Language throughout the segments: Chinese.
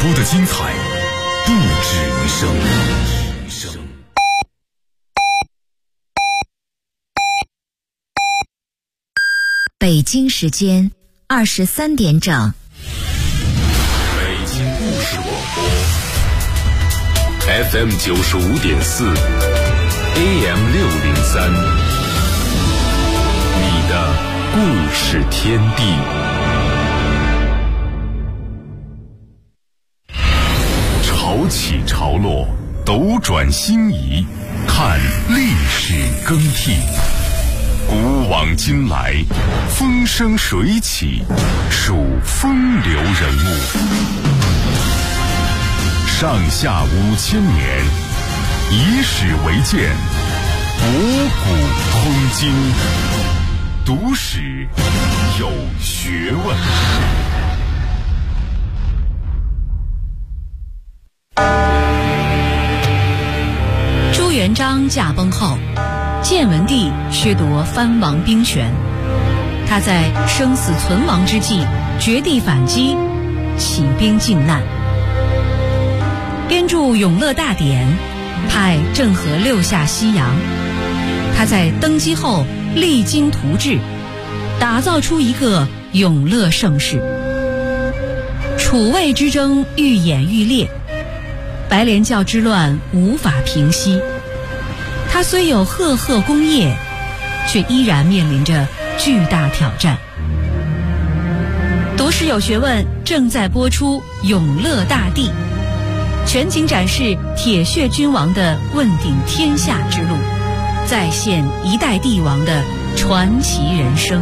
出的精彩不止于声。 北京时间23点整。 北京故事广播 FM 95.4 AM 603，你的故事天地。潮起潮落，斗转星移，看历史更替。古往今来，风生水起，数风流人物。上下5000年，以史为鉴，博古通今，读史有学问。 朱元璋驾崩后，建文帝削夺藩王兵权，他在生死存亡之际绝地反击，起兵靖难，编著《永乐大典》，派郑和6下西洋。他在登基后励精图治，打造出一个永乐盛世。楚魏之争愈演愈烈，白莲教之乱无法平息。他虽有赫赫功业，却依然面临着巨大挑战。读史有学问正在播出《永乐大帝》，全景展示铁血君王的问鼎天下之路，再现一代帝王的传奇人生。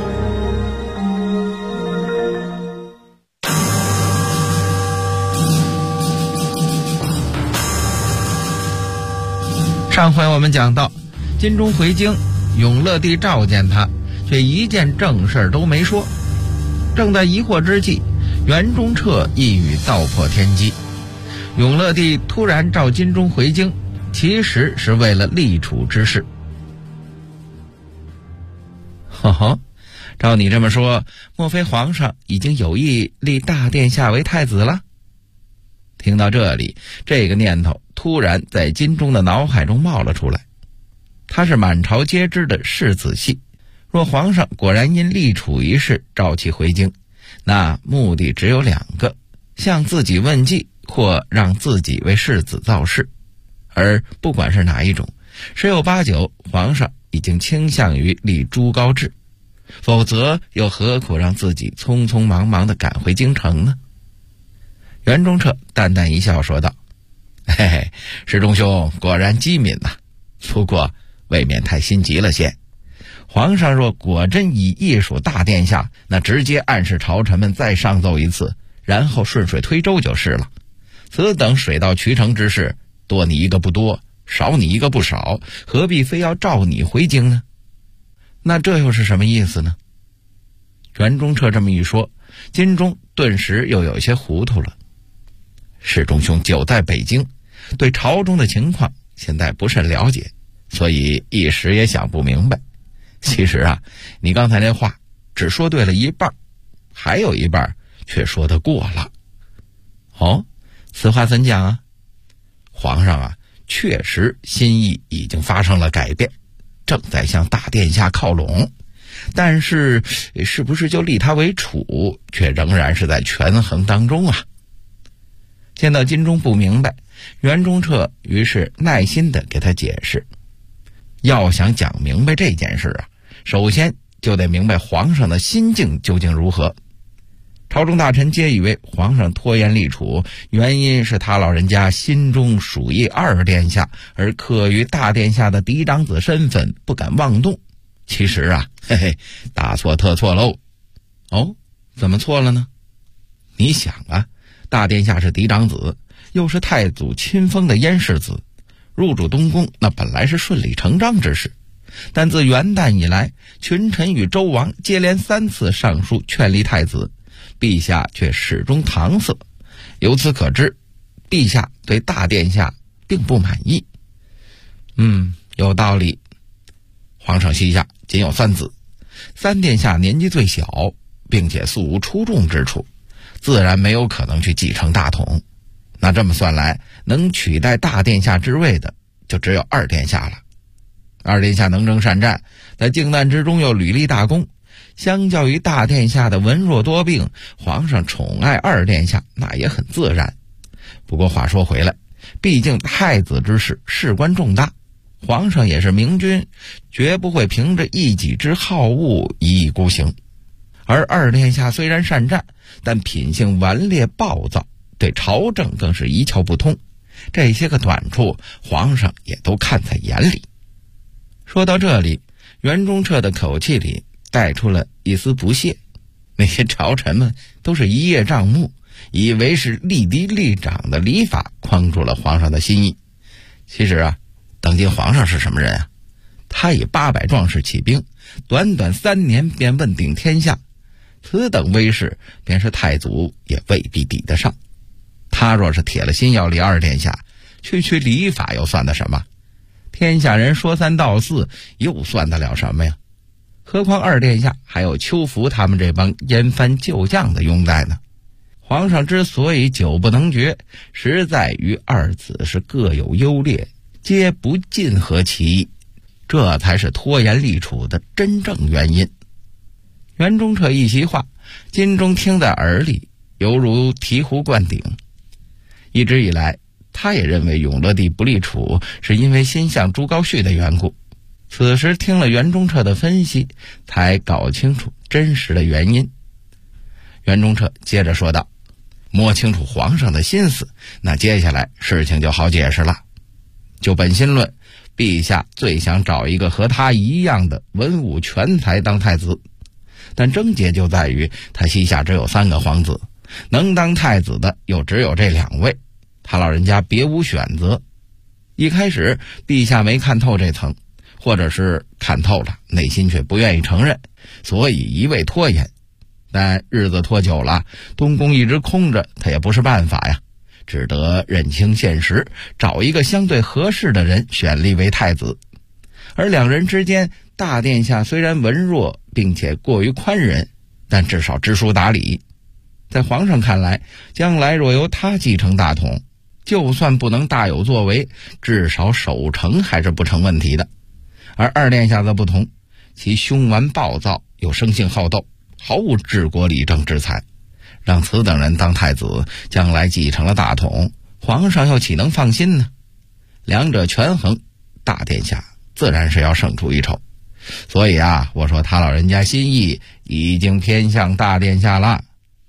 上回我们讲到，金钟回京，永乐帝召见他，却一件正事都没说。正在疑惑之际，袁中彻一语道破天机。永乐帝突然召金钟回京，其实是为了立储之事。呵呵，照你这么说，莫非皇上已经有意立大殿下为太子了？听到这里，这个念头突然在金钟的脑海中冒了出来。他是满朝皆知的世子系，若皇上果然因立储一事召其回京，那目的只有2个：向自己问计，或让自己为世子造势。而不管是哪一种，十有八九皇上已经倾向于立朱高炽，否则又何苦让自己匆匆忙忙地赶回京城呢？袁中彻淡淡一笑说道：嘿嘿，世忠兄果然机敏呐，不过未免太心急了些。皇上若果真以意属大殿下，那直接暗示朝臣们再上奏一次，然后顺水推舟就是了。此等水到渠成之事，多你一个不多，少你一个不少，何必非要召你回京呢？那这又是什么意思呢？袁中彻这么一说，金钟顿时又有些糊涂了。世忠兄久在北京，对朝中的情况现在不甚了解，所以一时也想不明白。其实啊，你刚才那话只说对了一半，还有一半却说得过了。哦，此话怎讲啊？皇上啊，确实心意已经发生了改变，正在向大殿下靠拢，但是是不是就立他为储，却仍然是在权衡当中啊。见到金钟不明白，袁中彻于是耐心地给他解释。要想讲明白这件事啊，首先就得明白皇上的心境究竟如何。朝中大臣皆以为皇上拖延立储，原因是他老人家心中属意二殿下，而刻于大殿下的嫡长子身份，不敢妄动。其实啊，嘿嘿，大错特错喽。哦，怎么错了呢？你想啊，大殿下是嫡长子，又是太祖亲封的燕世子，入主东宫那本来是顺理成章之事。但自元旦以来，群臣与周王接连3次上书劝立太子，陛下却始终搪塞。由此可知，陛下对大殿下并不满意。有道理。皇上膝下仅有3子，3殿下年纪最小，并且素无出众之处， 自然没有可能去继承大统。那这么算来，能取代大殿下之位的就只有二殿下了。二殿下能征善战，在靖难之中又屡立大功，相较于大殿下的文弱多病，皇上宠爱二殿下那也很自然。不过话说回来，毕竟太子之事事关重大，皇上也是明君，绝不会凭着一己之好恶一意孤行。而二殿下虽然善战，但品性顽劣暴躁，对朝政更是一窍不通，这些个短处皇上也都看在眼里。说到这里，袁中彻的口气里带出了一丝不屑。那些朝臣们都是一叶障目，以为是立嫡立长的礼法框住了皇上的心意。其实啊，当今皇上是什么人啊？他以800壮士起兵，短短3年便问鼎天下，此等威势，便是太祖也未必抵得上。他若是铁了心要立二殿下，区礼法又算得什么？天下人说3道4，又算得了什么呀？何况二殿下还有邱福他们这帮燕藩旧将的拥戴呢。皇上之所以久不能决，实在于二子是各有优劣，皆不尽合其意，这才是拖延立储的真正原因。袁中彻一席话，金钟听在耳里，犹如醍醐灌顶。一直以来，他也认为永乐帝不立储是因为心向朱高煦的缘故。此时听了袁中彻的分析，才搞清楚真实的原因。袁中彻接着说道，摸清楚皇上的心思，那接下来事情就好解释了。就本心论，陛下最想找一个和他一样的文武全才当太子，但症结就在于他膝下只有3个皇子，能当太子的又只有这2位，他老人家别无选择。一开始陛下没看透这层，或者是看透了，内心却不愿意承认，所以一味拖延。但日子拖久了，东宫一直空着，他也不是办法呀，只得认清现实，找一个相对合适的人选立为太子。而2人之间，大殿下虽然文弱并且过于宽仁，但至少知书达理。在皇上看来，将来若由他继承大统，就算不能大有作为，至少守成还是不成问题的。而二殿下则不同，其凶顽暴躁，又生性好斗，毫无治国理政之才。让此等人当太子，将来继承了大统，皇上又岂能放心呢？两者权衡，大殿下自然是要胜出一筹。所以啊，我说他老人家心意已经偏向大殿下了。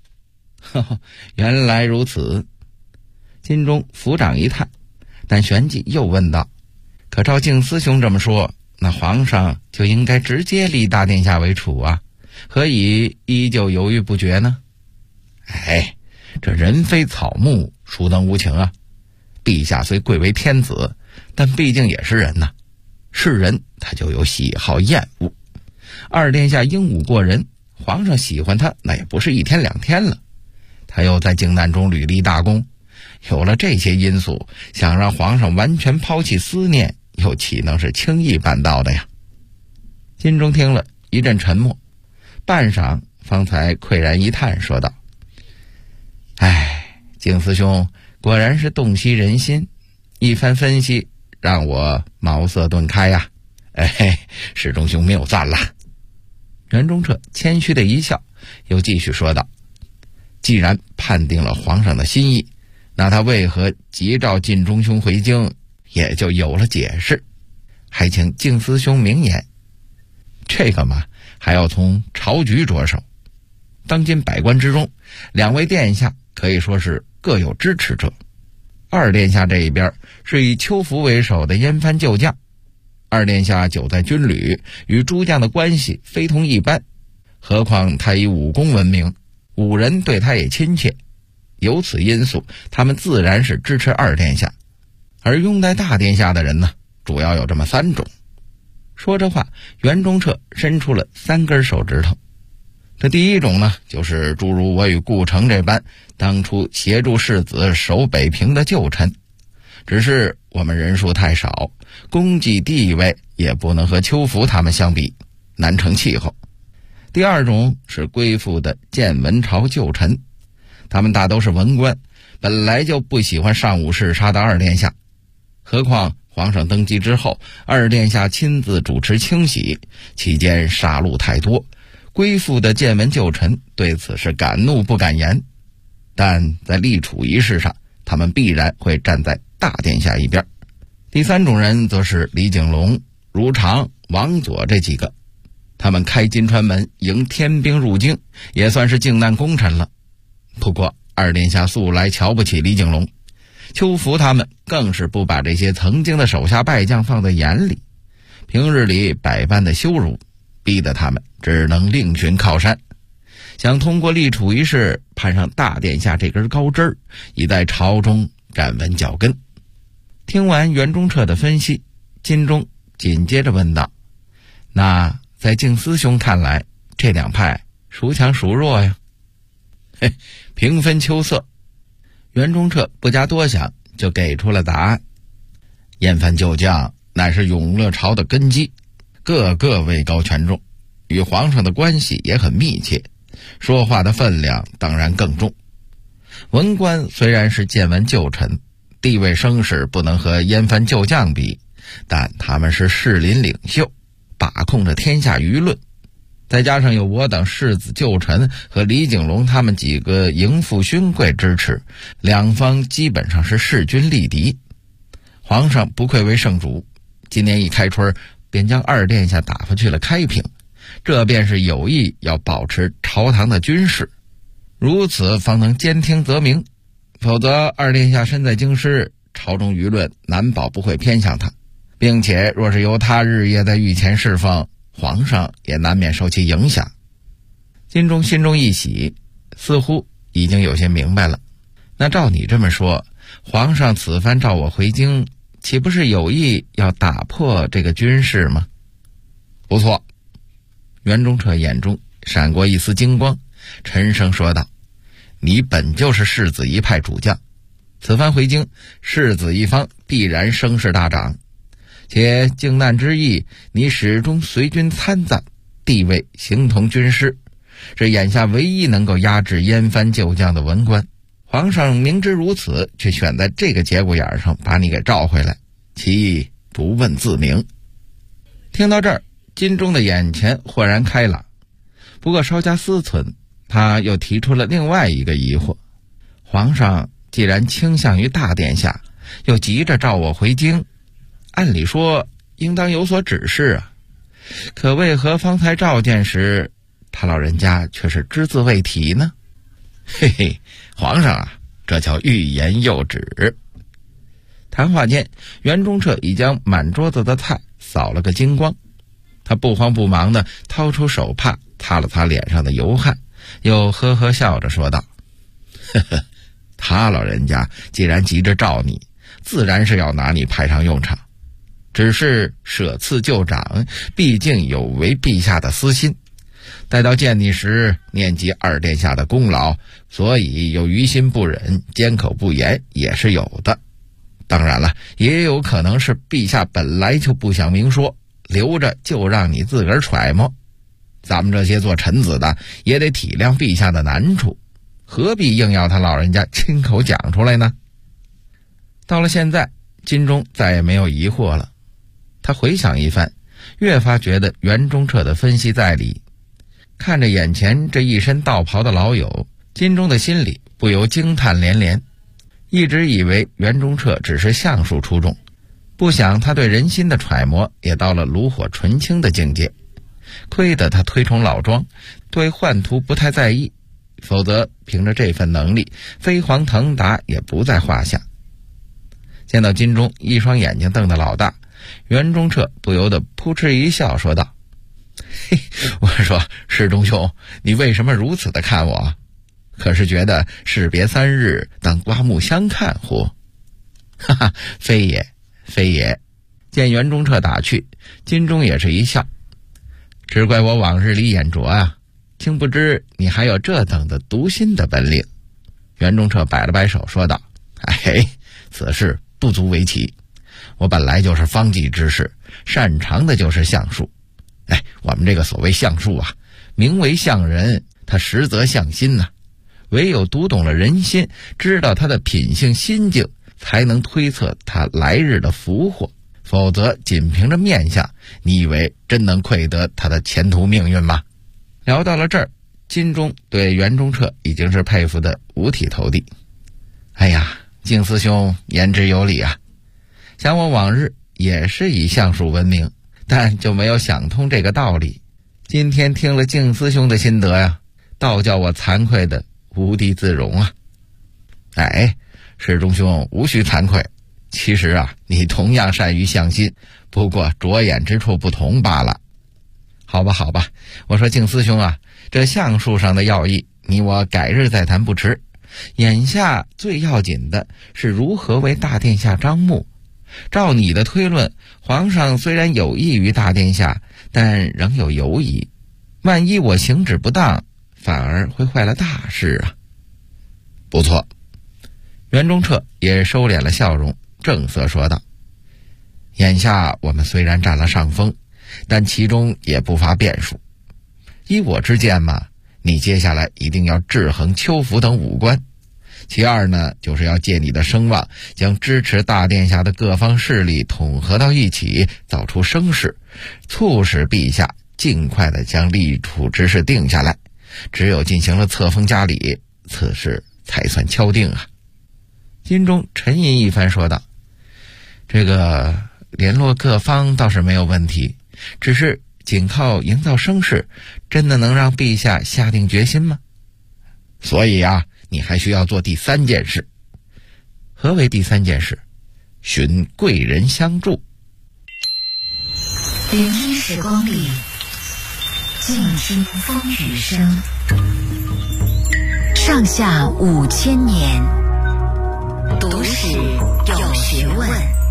原来如此。金钟抚掌一叹，但旋即又问道，可照静思兄这么说，那皇上就应该直接立大殿下为储啊，何以依旧犹豫不决呢？这人非草木，孰能无情啊？陛下虽贵为天子，但毕竟也是人呐，是人他就有喜好厌恶。二殿下英武过人，皇上喜欢他那也不是1天2天了。他又在靖难中屡立大功，有了这些因素，想让皇上完全抛弃思念，又岂能是轻易办到的呀？金钟听了一阵沉默，半晌方才喟然一叹，说道，静思兄果然是洞悉人心，一番分析让我茅塞顿开呀。世中兄谬赞了。袁中彻谦虚的一笑，又继续说道，既然判定了皇上的心意，那他为何急召晋中兄回京，也就有了解释。还请静思兄明言。这个嘛，还要从朝局着手。当今百官之中，2位殿下可以说是各有支持者。二殿下这一边是以邱福为首的燕藩旧将，二殿下久在军旅，与诸将的关系非同一般，何况他以武功闻名，武人对他也亲切。由此因素，他们自然是支持二殿下。而拥戴大殿下的人呢，主要有这么3种。说这话，袁中彻伸出了3根手指头。这第一种呢，就是诸如我与顾城这般当初协助世子守北平的旧臣，只是我们人数太少，功绩地位也不能和邱福他们相比，难成气候。第二种是归附的建文朝旧臣， 他们大都是文官，本来就不喜欢上午视察的二殿下，何况皇上登基之后，二殿下亲自主持清洗，期间杀戮太多，归附的谏文旧臣对此是敢怒不敢言。但在立储仪式上，他们必然会站在大殿下一边。第三种人则是李景龙、如常、王佐这几个，他们开金川门迎天兵入京，也算是靖难功臣了。不过二殿下素来瞧不起李景龙，邱福他们更是不把这些曾经的手下败将放在眼里，平日里百般的羞辱，逼得他们只能另寻靠山，想通过立储仪式攀上大殿下这根高枝儿，以在朝中站稳脚跟。听完袁中彻的分析，金钟紧接着问道：那在静思兄看来，这两派孰强孰弱呀？平分秋色。袁中彻不加多想就给出了答案。燕藩旧将乃是永乐朝的根基，个个位高权重，与皇上的关系也很密切，说话的分量当然更重。文官虽然是谏文旧臣，地位声势不能和燕藩旧将比，但他们是士林领袖，把控着天下舆论，再加上有我等世子旧臣和李景龙他们几个营父勋贵支持，两方基本上是势均力敌。皇上不愧为圣主，今年一开春便将二殿下打发去了开平，这便是有意要保持朝堂的军事，如此方能兼听则明，否则二殿下身在京师，朝中舆论难保不会偏向他，并且若是由他日夜在御前侍奉，皇上也难免受其影响。金钟心中一喜，似乎已经有些明白了。那照你这么说，皇上此番召我回京，岂不是有意要打破这个军事吗？不错。袁中彻眼中闪过一丝金光，沉声说道：你本就是世子一派主将，此番回京，世子一方必然声势大涨，且靖难之役你始终随军参赞，地位形同军师，是眼下唯一能够压制燕藩旧将的文官。皇上明知如此，却选在这个节骨眼上把你给召回来，其意不问自明。听到这儿，金钟的眼前豁然开朗，不过稍加思忖，他又提出了另外一个疑惑：皇上既然倾向于大殿下，又急着召我回京，按理说应当有所指示啊，可为何方才召见时，他老人家却是只字未提呢？嘿嘿，皇上啊，这叫欲言又止。谈话间，袁中彻已将满桌子的菜扫了个精光，他不慌不忙地掏出手帕擦了擦脸上的油汗，又呵呵笑着说道：呵呵，他老人家既然急着召你，自然是要拿你派上用场，只是舍赐旧长，毕竟有违陛下的私心，待到见你时念及二殿下的功劳，所以有于心不忍，缄口不言也是有的。当然了，也有可能是陛下本来就不想明说，留着就让你自个儿揣摩。咱们这些做臣子的也得体谅陛下的难处，何必硬要他老人家亲口讲出来呢？到了现在，金钟再也没有疑惑了。他回想一番，越发觉得袁中彻的分析在理。看着眼前这一身道袍的老友，金钟的心里不由惊叹连连。一直以为袁中彻只是相术出众，不想他对人心的揣摩也到了炉火纯青的境界。亏得他推崇老庄，对宦途不太在意，否则凭着这份能力，飞黄腾达也不在话下。见到金钟一双眼睛瞪得老大，袁中彻不由得扑哧一笑说道：嘿，我说世中兄，你为什么如此的看我？可是觉得士别三日，当刮目相看乎？哈哈，非也，非也。见袁中彻打趣，金钟也是一笑，只怪我往日里眼拙啊，竟不知你还有这等的读心的本领。袁中彻摆了摆手说道：哎，此事不足为奇，我本来就是方剂之士，擅长的就是相术。哎，我们这个所谓相术啊，名为相人，它实则相心呐。 唯有读懂了人心，知道他的品性心境，才能推测他来日的福祸。否则仅凭着面相，你以为真能窥得他的前途命运吗？聊到了这儿，金钟对袁中彻已经是佩服得五体投地。哎呀，静思兄言之有理啊，想我往日也是以相术闻名，但就没有想通这个道理。今天听了静思兄的心得呀，倒叫我惭愧的无地自容啊。哎，世中兄无需惭愧，其实啊，你同样善于相心，不过着眼之处不同罢了。好吧，我说静思兄啊，这相术上的要义，你我改日再谈不迟。眼下最要紧的是如何为大殿下张目。照你的推论，皇上虽然有意于大殿下，但仍有犹疑。万一我行止不当，反而会坏了大事啊。不错，袁中彻也收敛了笑容，正色说道：眼下我们虽然占了上风，但其中也不乏变数。依我之见嘛，你接下来一定要制衡邱福等武官。其二呢，就是要借你的声望，将支持大殿下的各方势力统合到一起，造出声势，促使陛下尽快地将立储之事定下来。只有进行了册封嘉礼，此事才算敲定啊。金钟沉吟一番说道：这个联络各方倒是没有问题，只是仅靠营造声势，真的能让陛下下定决心吗？所以啊，你还需要做第三件事。何为第三件事？寻贵人相助。 聆听时光里，静听风雨声。上下5000年，读史有学问。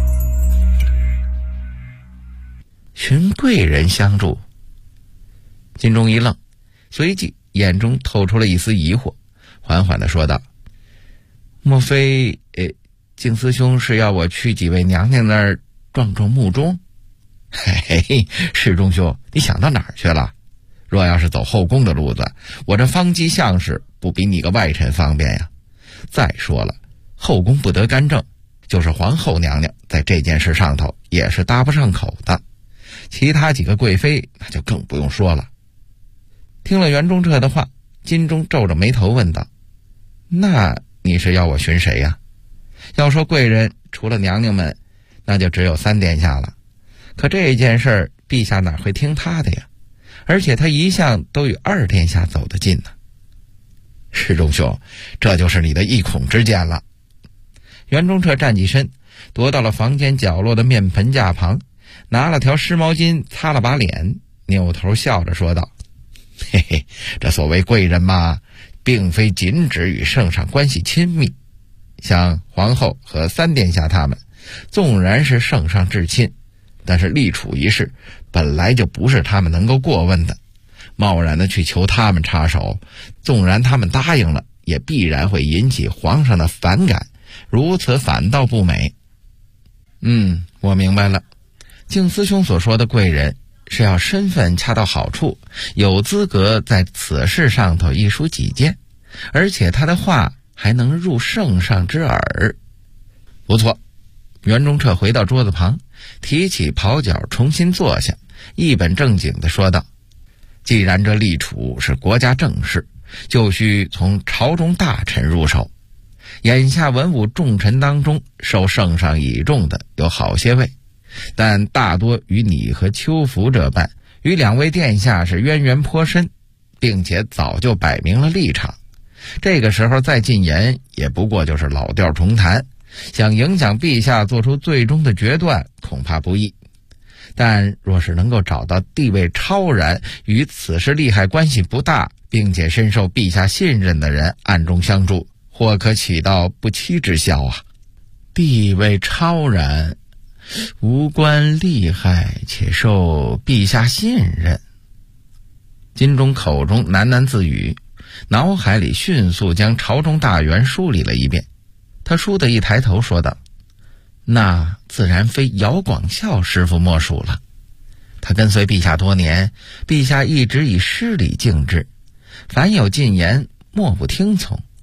寻贵人相助。金钟一愣，随即眼中透出了一丝疑惑，缓缓地说道：莫非静思兄是要我去几位娘娘那儿撞撞墓中？嘿嘿，世中兄，你想到哪儿去了？若要是走后宫的路子，我这方机相士不比你个外臣方便呀。再说了，后宫不得干政，就是皇后娘娘在这件事上头也是搭不上口的，其他几个贵妃那就更不用说了。听了袁中彻的话，金钟皱着眉头问道：那你是要我寻谁呀？要说贵人，除了娘娘们，那就只有三殿下了。可这件事儿，陛下哪会听他的呀？而且他一向都与二殿下走得近呢。世中兄，这就是你的一孔之见了。袁中彻站起身，踱到了房间角落的面盆架旁，拿了条湿毛巾擦了把脸，扭头笑着说道：嘿嘿，这所谓贵人嘛，并非仅指与圣上关系亲密，像皇后和三殿下他们，纵然是圣上至亲，但是立储一事本来就不是他们能够过问的，贸然的去求他们插手，纵然他们答应了，也必然会引起皇上的反感，如此反倒不美。我明白了，静思兄所说的贵人是要身份恰到好处，有资格在此事上头一抒己见，而且他的话还能入圣上之耳。不错。袁中彻回到桌子旁，提起袍角重新坐下，一本正经地说道：既然这立储是国家政事，就需从朝中大臣入手。眼下文武重臣当中，受圣上倚重的有好些位，但大多与你和邱福这般，与两位殿下是渊源颇深，并且早就摆明了立场。这个时候再进言，也不过就是老调重弹，想影响陛下做出最终的决断，恐怕不易。但若是能够找到地位超然，与此事利害关系不大，并且深受陛下信任的人暗中相助，或可起到不期之效啊。地位超然，无关利害，且受陛下信任。金钟口中喃喃自语，脑海里迅速将朝中大员梳理了一遍。他倏地一抬头说道：那自然非姚广孝师傅莫属了。他跟随陛下多年，陛下一直以师礼敬之，凡有进言莫不听从，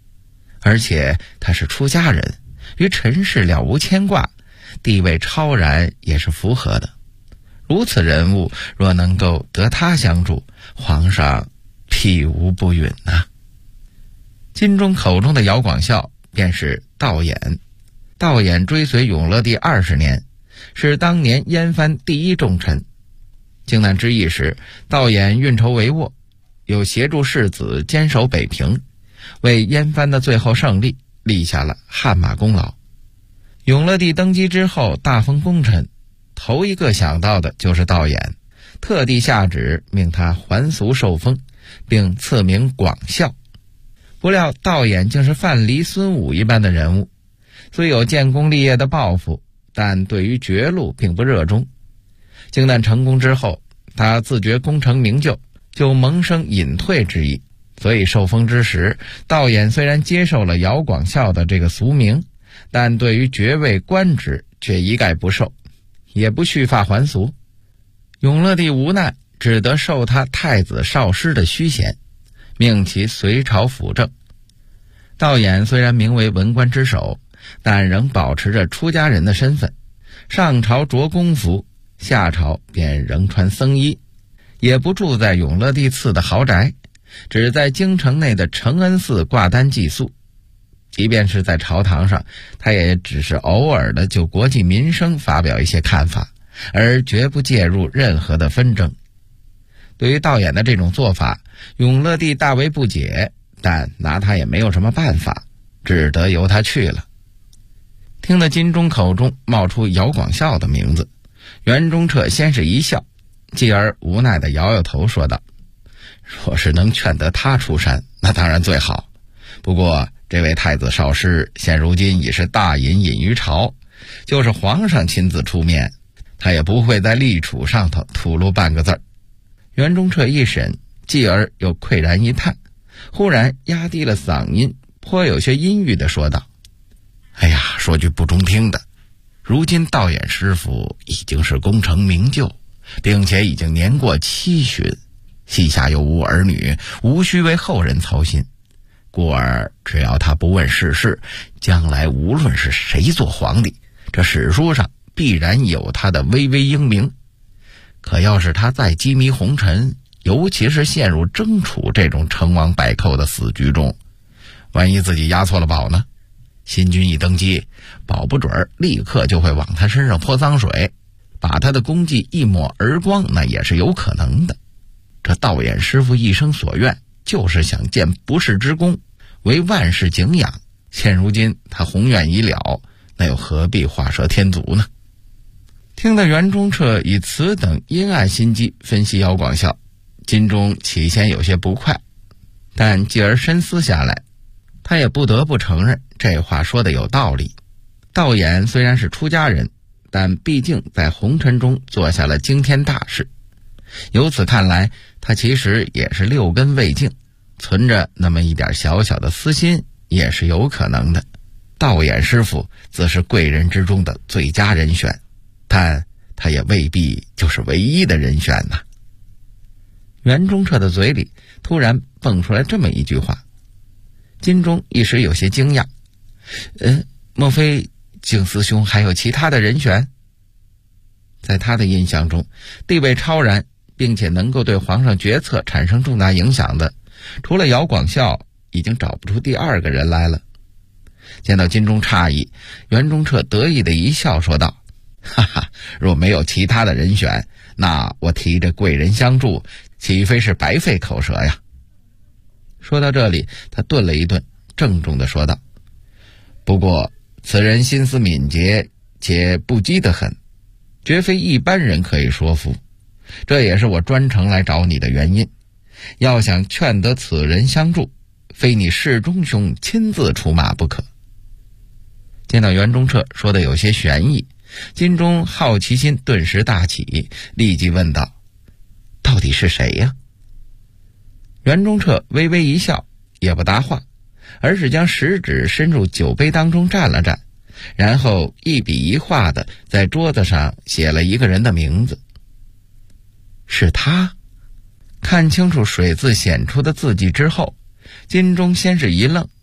而且他是出家人，与尘世了无牵挂，地位超然也是符合的。如此人物若能够得他相助，皇上必无不允呐。金钟口中的姚广孝便是道衍。道衍追随永乐帝20年，是当年燕藩第一重臣。靖难之役时，道衍运筹帷幄，又协助世子坚守北平，为燕藩的最后胜利立下了汗马功劳。永乐帝登基之后大封功臣，头一个想到的就是道衍，特地下旨命他还俗受封，并赐名广孝。不料道衍竟是范蠡、孙武一般的人物，虽有建功立业的抱负，但对于绝路并不热衷。靖难成功之后，他自觉功成名就，就萌生隐退之意，所以受封之时，道衍虽然接受了姚广孝的这个俗名，但对于爵位官职却一概不受，也不蓄发还俗。永乐帝无奈，只得授他太子少师的虚衔，命其随朝辅政。道衍虽然名为文官之首，但仍保持着出家人的身份，上朝着公服，下朝便仍穿僧衣，也不住在永乐帝赐的豪宅，只在京城内的承恩寺挂单寄宿。即便是在朝堂上，他也只是偶尔的就国计民生发表一些看法，而绝不介入任何的纷争。对于道衍的这种做法，永乐帝大为不解，但拿他也没有什么办法，只得由他去了。听得金钟口中冒出姚广孝的名字，袁中彻先是一笑，继而无奈地摇摇头说道：若是能劝得他出山，那当然最好。不过这位太子少师现如今已是大隐于朝，就是皇上亲自出面，他也不会在立储上头吐露半个字儿。袁中彻一审，继而又喟然一叹，忽然压低了嗓音，颇有些阴郁地说道：哎呀，说句不中听的，如今道衍师傅已经是功成名就，并且已经年过70，膝下又无儿女，无需为后人操心。故而只要他不问世事，将来无论是谁做皇帝，这史书上必然有他的巍巍英名。可要是他再羁迷红尘，尤其是陷入争储这种成王败寇的死局中，万一自己押错了宝呢？新君一登基，保不准立刻就会往他身上泼脏水，把他的功绩一抹而光，那也是有可能的。这道衍师傅一生所愿，就是想建不世之功，为万世景仰。现如今他宏愿已了，那又何必画蛇添足呢？听得袁中彻以此等阴暗心机分析姚广孝，金钟起先有些不快，但继而深思下来，他也不得不承认这话说的有道理。道衍虽然是出家人，但毕竟在红尘中做下了惊天大事，由此看来，他其实也是六根未净，存着那么一点小小的私心也是有可能的。道衍师傅自是贵人之中的最佳人选，但他也未必就是唯一的人选呐。袁中彻的嘴里突然蹦出来这么一句话，金钟一时有些惊讶，莫非景思兄还有其他的人选？在他的印象中，地位超然并且能够对皇上决策产生重大影响的，除了姚广孝，已经找不出第二个人来了。见到金钟诧异，袁中彻得意的一笑说道：哈哈，若没有其他的人选，那我提着贵人相助，岂非是白费口舌呀？说到这里，他顿了一顿，郑重地说道：不过此人心思敏捷且不羁得很，绝非一般人可以说服，这也是我专程来找你的原因。要想劝得此人相助，非你世中兄亲自出马不可。见到袁中彻说的有些悬疑，金钟好奇心顿时大起，立即问道：到底是谁呀？袁中彻微微一笑，也不答话，而是将食指伸入酒杯当中蘸了蘸，然后一笔一画的在桌子上写了一个人的名字。是他？看清楚水字显出的字迹之后，金钟先是一愣，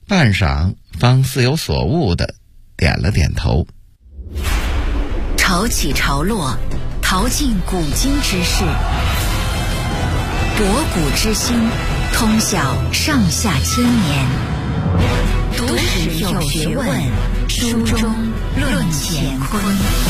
半晌方似有所悟的点了点头。 潮起潮落，淘尽古今之事，博古知今，通晓上下千年。读史有学问，书中论乾坤。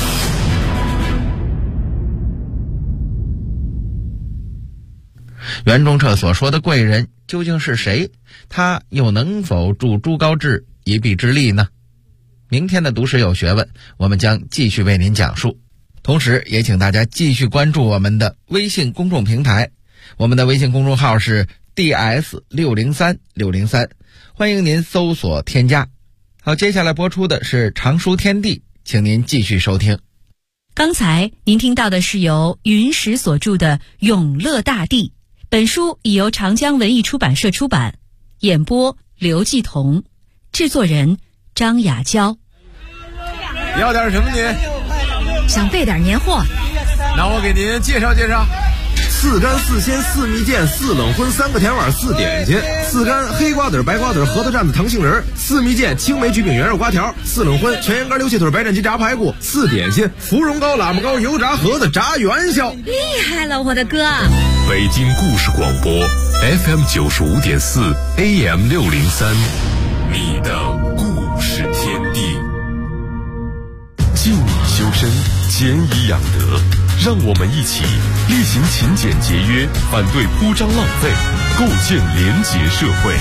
袁中彻所说的贵人究竟是谁？他又能否助朱高炽一臂之力呢？明天的读史有学问，我们将继续为您讲述。同时也请大家继续关注我们的微信公众平台，我们的微信公众号是 DS603603，欢迎您搜索添加。好，接下来播出的是常书天地，请您继续收听。 刚才您听到的是由云石所著的《永乐大帝》，本书已由长江文艺出版社出版，演播刘继同，制作人张雅娇。 要点什么您？ 想备点年货， 那我给您介绍介绍。4干4鲜4蜜饯4冷荤3个甜碗4点心，4干黑瓜子白瓜子核桃蘸子糖杏仁，4蜜饯青梅焗饼圆肉瓜条，4冷荤全羊肝溜蟹腿白斩鸡炸排骨，4点心芙蓉糕喇嘛糕油炸盒子炸元宵。 厉害了我的哥！ 北京故事广播 FM 95.4 AM 603，你的故事天地。静以修身，俭以养德，让我们一起力行勤俭节约，反对铺张浪费，构建廉洁社会。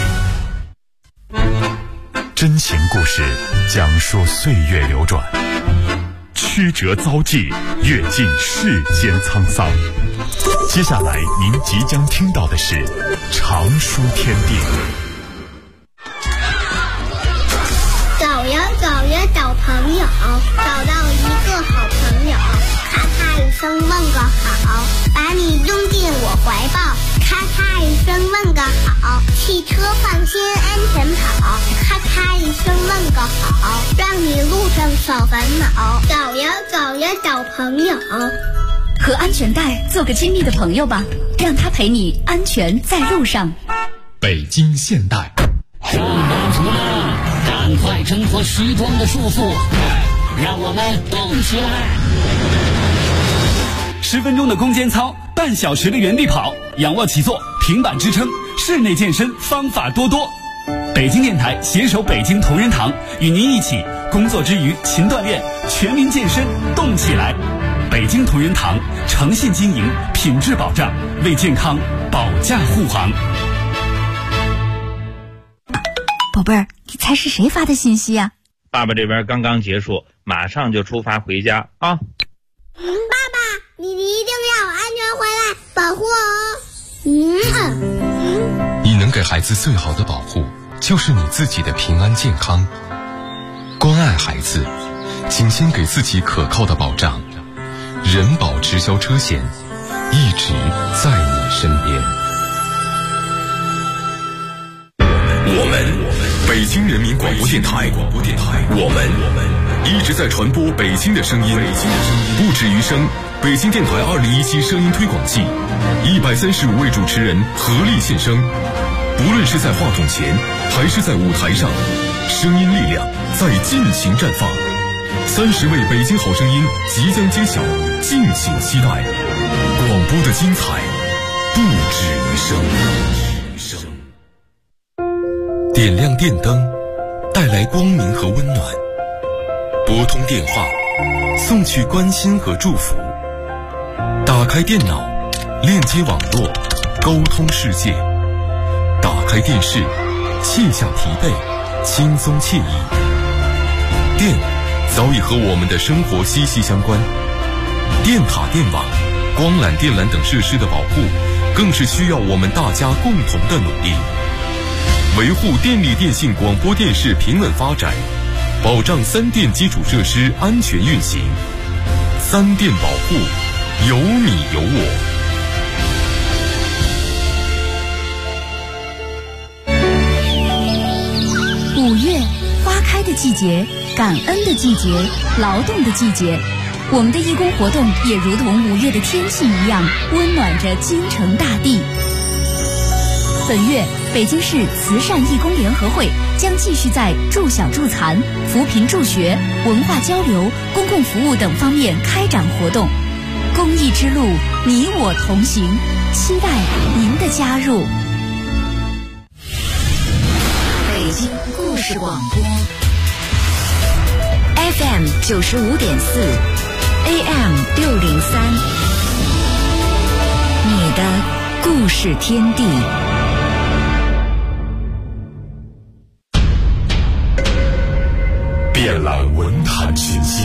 真情故事讲述岁月流转，曲折遭际，阅尽世间沧桑。接下来您即将听到的是常书天地。 找朋友，找到一个好朋友，咔嚓一声问个好，把你拥进我怀抱，咔嚓一声问个好，汽车放心安全跑，咔嚓一声问个好，让你路上少烦恼。找朋友， 和安全带做个亲密的朋友吧，让他陪你安全在路上。 北京现代。 上班族们，赶快挣脱虚装的束缚，让我们动起来 ！10分钟的空间操，半小时的原地跑，仰卧起坐，平板支撑，室内健身方法多多。北京电台携手北京同仁堂，与您一起工作之余勤锻炼，全民健身动起来。北京同仁堂诚信经营，品质保障，为健康保驾护航。 宝贝儿，你猜是谁发的信息呀？ 爸爸这边刚刚结束，马上就出发回家啊！ 爸爸，你一定要安全回来，保护我哦！ 你能给孩子最好的保护，就是你自己的平安健康。关爱孩子，请先给自己可靠的保障。人保直销车险，一直在你身边。我们北京人民广播电台，我们一直在传播北京的声音，不止于声。北京电台2017声音推广季，135位主持人合力献声，不论是在话筒前还是在舞台上，声音力量在尽情绽放。30位北京好声音即将揭晓，敬请期待。广播的精彩不止于声。点亮电灯，带来光明和温暖；拨通电话，送去关心和祝福；打开电脑，链接网络，沟通世界；打开电视，卸下疲惫，轻松惬意。电早已和我们的生活息息相关，电塔、电网、光缆、电缆等设施的保护，更是需要我们大家共同的努力。维护电力电信广播电视平稳发展，保障3电基础设施安全运行。3电保护，有你有我。 5月，花开的季节，感恩的季节，劳动的季节。我们的义工活动也如同5月的天气一样，温暖着京城大地。 本月，北京市慈善义工联合会将继续在助小助残、扶贫助学、文化交流、公共服务等方面开展活动。公益之路，你我同行，期待您的加入。 北京故事广播 FM 95.4 AM 603，你的故事天地。 遍览文坛群星，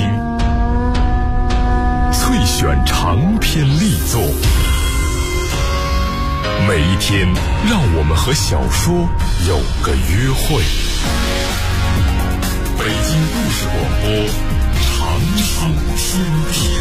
萃选长篇力作，每一天让我们和小说有个约会。北京故事广播，长生天地。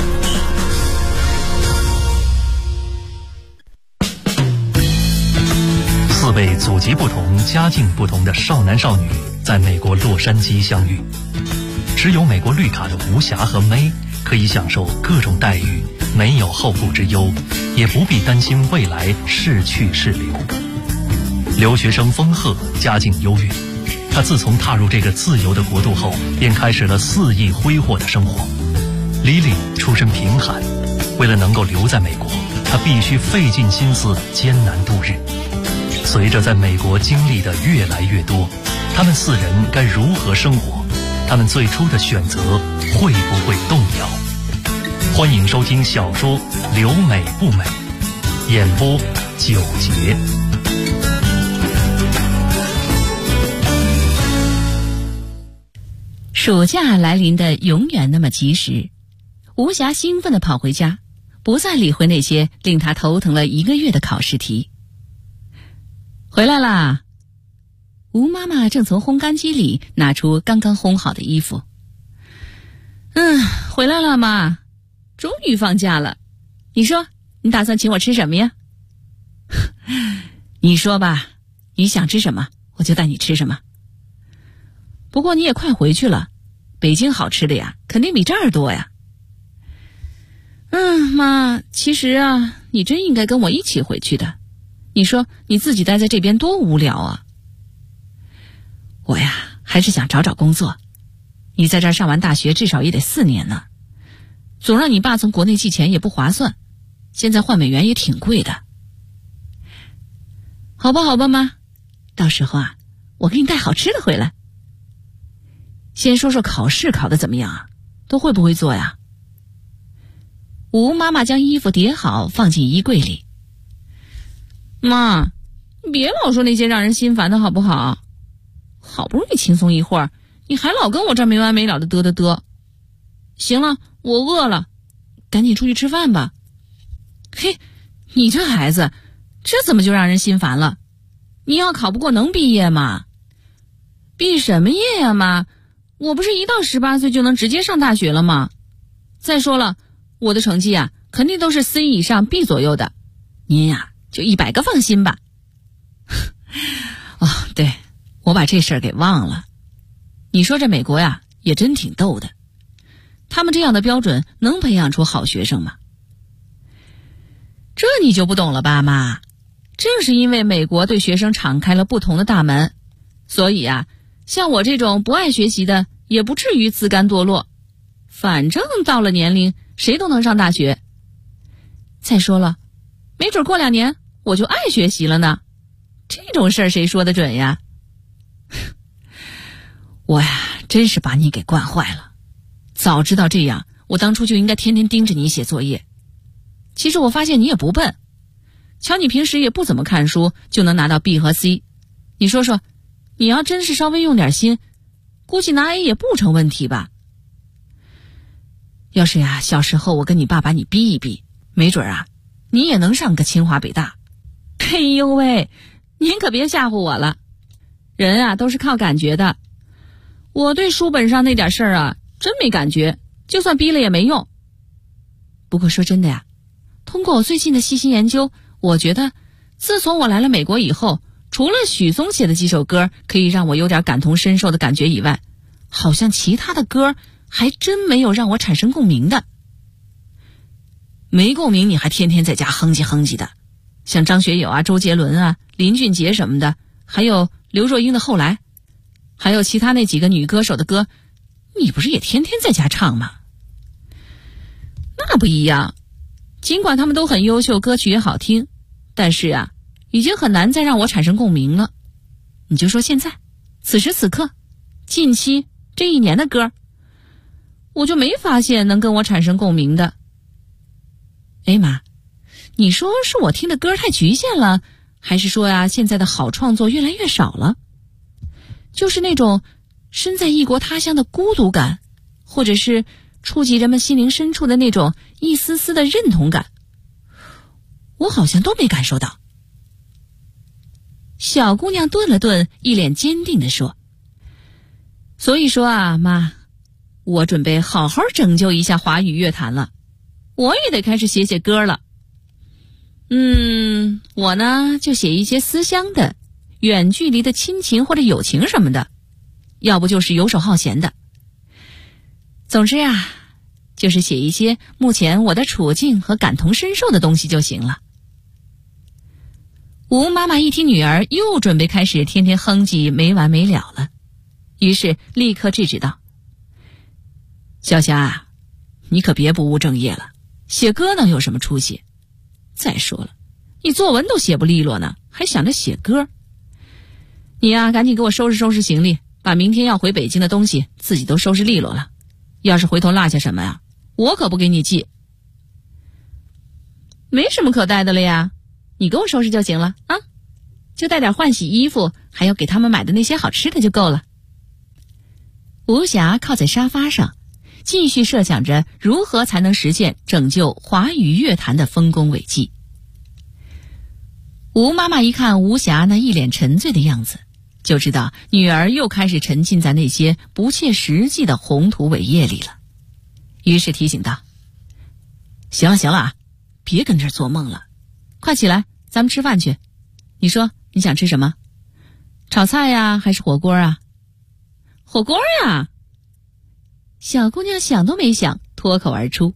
4位祖籍不同、家境不同的少男少女在美国洛杉矶相遇。持有美国绿卡的吴霞和May可以享受各种待遇，没有后顾之忧，也不必担心未来是去是留。留学生丰鹤家境优越，他自从踏入这个自由的国度后，便开始了肆意挥霍的生活。Lily出身贫寒，为了能够留在美国，他必须费尽心思艰难度日。随着在美国经历的越来越多，他们4人该如何生活？他们最初的选择会不会动摇？欢迎收听小说《留美不美》，演播9节。 暑假来临的永远那么及时，吴霞兴奋地跑回家，不再理会那些令她头疼了1个月的考试题。回来啦！吴妈妈正从烘干机里拿出刚刚烘好的衣服。回来了妈，终于放假了。你说，你打算请我吃什么呀？你说吧，你想吃什么，我就带你吃什么。不过你也快回去了，北京好吃的呀，肯定比这儿多呀。妈，其实啊，你真应该跟我一起回去的。你说你自己待在这边多无聊啊。我呀，还是想找找工作。你在这儿上完大学至少也得4年呢，总让你爸从国内寄钱也不划算，现在换美元也挺贵的。好吧妈，到时候啊，我给你带好吃的回来。先说说考试考得怎么样啊？都会不会做呀？吴妈妈将衣服叠好放进衣柜里。妈，你别老说那些让人心烦的好不好？好不容易轻松一会儿，你还老跟我这儿没完没了的嘚。行了，我饿了，赶紧出去吃饭吧。嘿，你这孩子，这怎么就让人心烦了？你要考不过能毕业吗？毕什么业呀妈？我不是一到18岁就能直接上大学了吗？再说了，我的成绩啊，肯定都是C 以上 B 左右的。您呀，就100个放心吧。哦，对，我把这事儿给忘了。你说这美国呀，也真挺逗的。他们这样的标准能培养出好学生吗？这你就不懂了吧，妈？正是因为美国对学生敞开了不同的大门，所以啊，像我这种不爱学习的，也不至于自甘堕落。反正到了年龄，谁都能上大学。再说了，没准过2年我就爱学习了呢。这种事儿谁说得准呀？我呀，真是把你给惯坏了。早知道这样，我当初就应该天天盯着你写作业。其实我发现你也不笨，瞧你平时也不怎么看书，就能拿到 B 和 C。你说说，你要真是稍微用点心，估计拿 A 也不成问题吧。要是呀，小时候我跟你爸把你逼一逼，没准啊，你也能上个清华北大。哎呦喂，您可别吓唬我了，人啊都是靠感觉的。我对书本上那点事儿啊，真没感觉，就算逼了也没用。不过说真的呀，通过我最近的细心研究，我觉得自从我来了美国以后，除了许嵩写的几首歌可以让我有点感同身受的感觉以外，好像其他的歌还真没有让我产生共鸣的。没共鸣你还天天在家哼唧哼唧的，像张学友啊、周杰伦啊， 林俊杰什么的，还有刘若英的《后来》，还有其他那几个女歌手的歌，你不是也天天在家唱吗？那不一样，尽管他们都很优秀，歌曲也好听，但是啊，已经很难再让我产生共鸣了。你就说现在，此时此刻，近期这1年的歌，我就没发现能跟我产生共鸣的。哎妈，你说是我听的歌太局限了，还是说呀，现在的好创作越来越少了？就是那种身在异国他乡的孤独感，或者是触及人们心灵深处的那种一丝丝的认同感，我好像都没感受到。小姑娘顿了顿，一脸坚定地说：所以说啊，妈，我准备好好拯救一下华语乐坛了，我也得开始写写歌了。我呢就写一些思乡的、远距离的亲情或者友情什么的，要不就是游手好闲的。总之啊，就是写一些目前我的处境和感同身受的东西就行了。吴妈妈一听女儿又准备开始天天哼唧没完没了了，于是立刻制止道：小霞啊，你可别不务正业了，写歌能有什么出息？再说了，你作文都写不利落呢，还想着写歌？你呀，赶紧给我收拾收拾行李，把明天要回北京的东西自己都收拾利落了。要是回头落下什么呀，我可不给你记。没什么可带的了呀，你给我收拾就行了啊，就带点换洗衣服，还有给他们买的那些好吃的就够了。吴霞靠在沙发上，继续设想着如何才能实现拯救华语乐坛的丰功伟绩。吴妈妈一看吴霞那一脸沉醉的样子，就知道女儿又开始沉浸在那些不切实际的宏图伟业里了，于是提醒道：行了行了啊，别跟这儿做梦了，快起来，咱们吃饭去。你说你想吃什么？炒菜呀，还是火锅啊？火锅呀！小姑娘想都没想，脱口而出。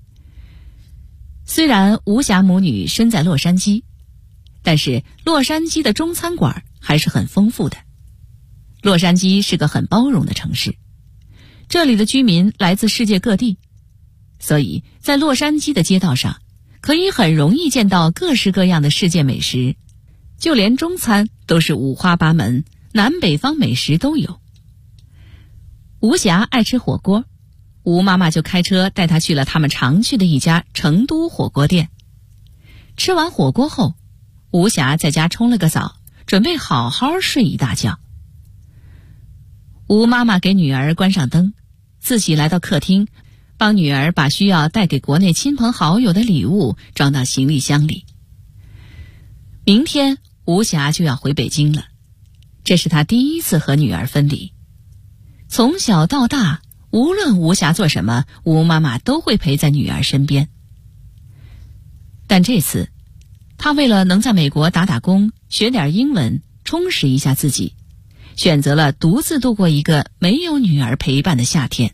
虽然吴霞母女身在洛杉矶，但是洛杉矶的中餐馆还是很丰富的。洛杉矶是个很包容的城市，这里的居民来自世界各地，所以在洛杉矶的街道上可以很容易见到各式各样的世界美食，就连中餐都是五花八门，南北方美食都有。吴霞爱吃火锅，吴妈妈就开车带她去了他们常去的一家成都火锅店。吃完火锅后，吴霞在家冲了个澡，准备好好睡一大觉。吴妈妈给女儿关上灯，自己来到客厅，帮女儿把需要带给国内亲朋好友的礼物装到行李箱里。明天吴霞就要回北京了，这是她第一次和女儿分离。从小到大，无论吴霞做什么，吴妈妈都会陪在女儿身边。但这次，她为了能在美国打打工，学点英文，充实一下自己，选择了独自度过一个没有女儿陪伴的夏天。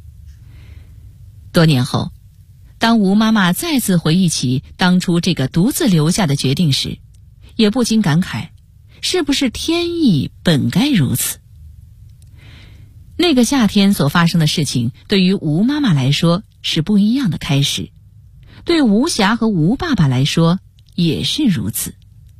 多年后，当吴妈妈再次回忆起当初这个独自留下的决定时，也不禁感慨，是不是天意本该如此？那个夏天所发生的事情，对于吴妈妈来说是不一样的开始，对吴霞和吴爸爸来说也是如此。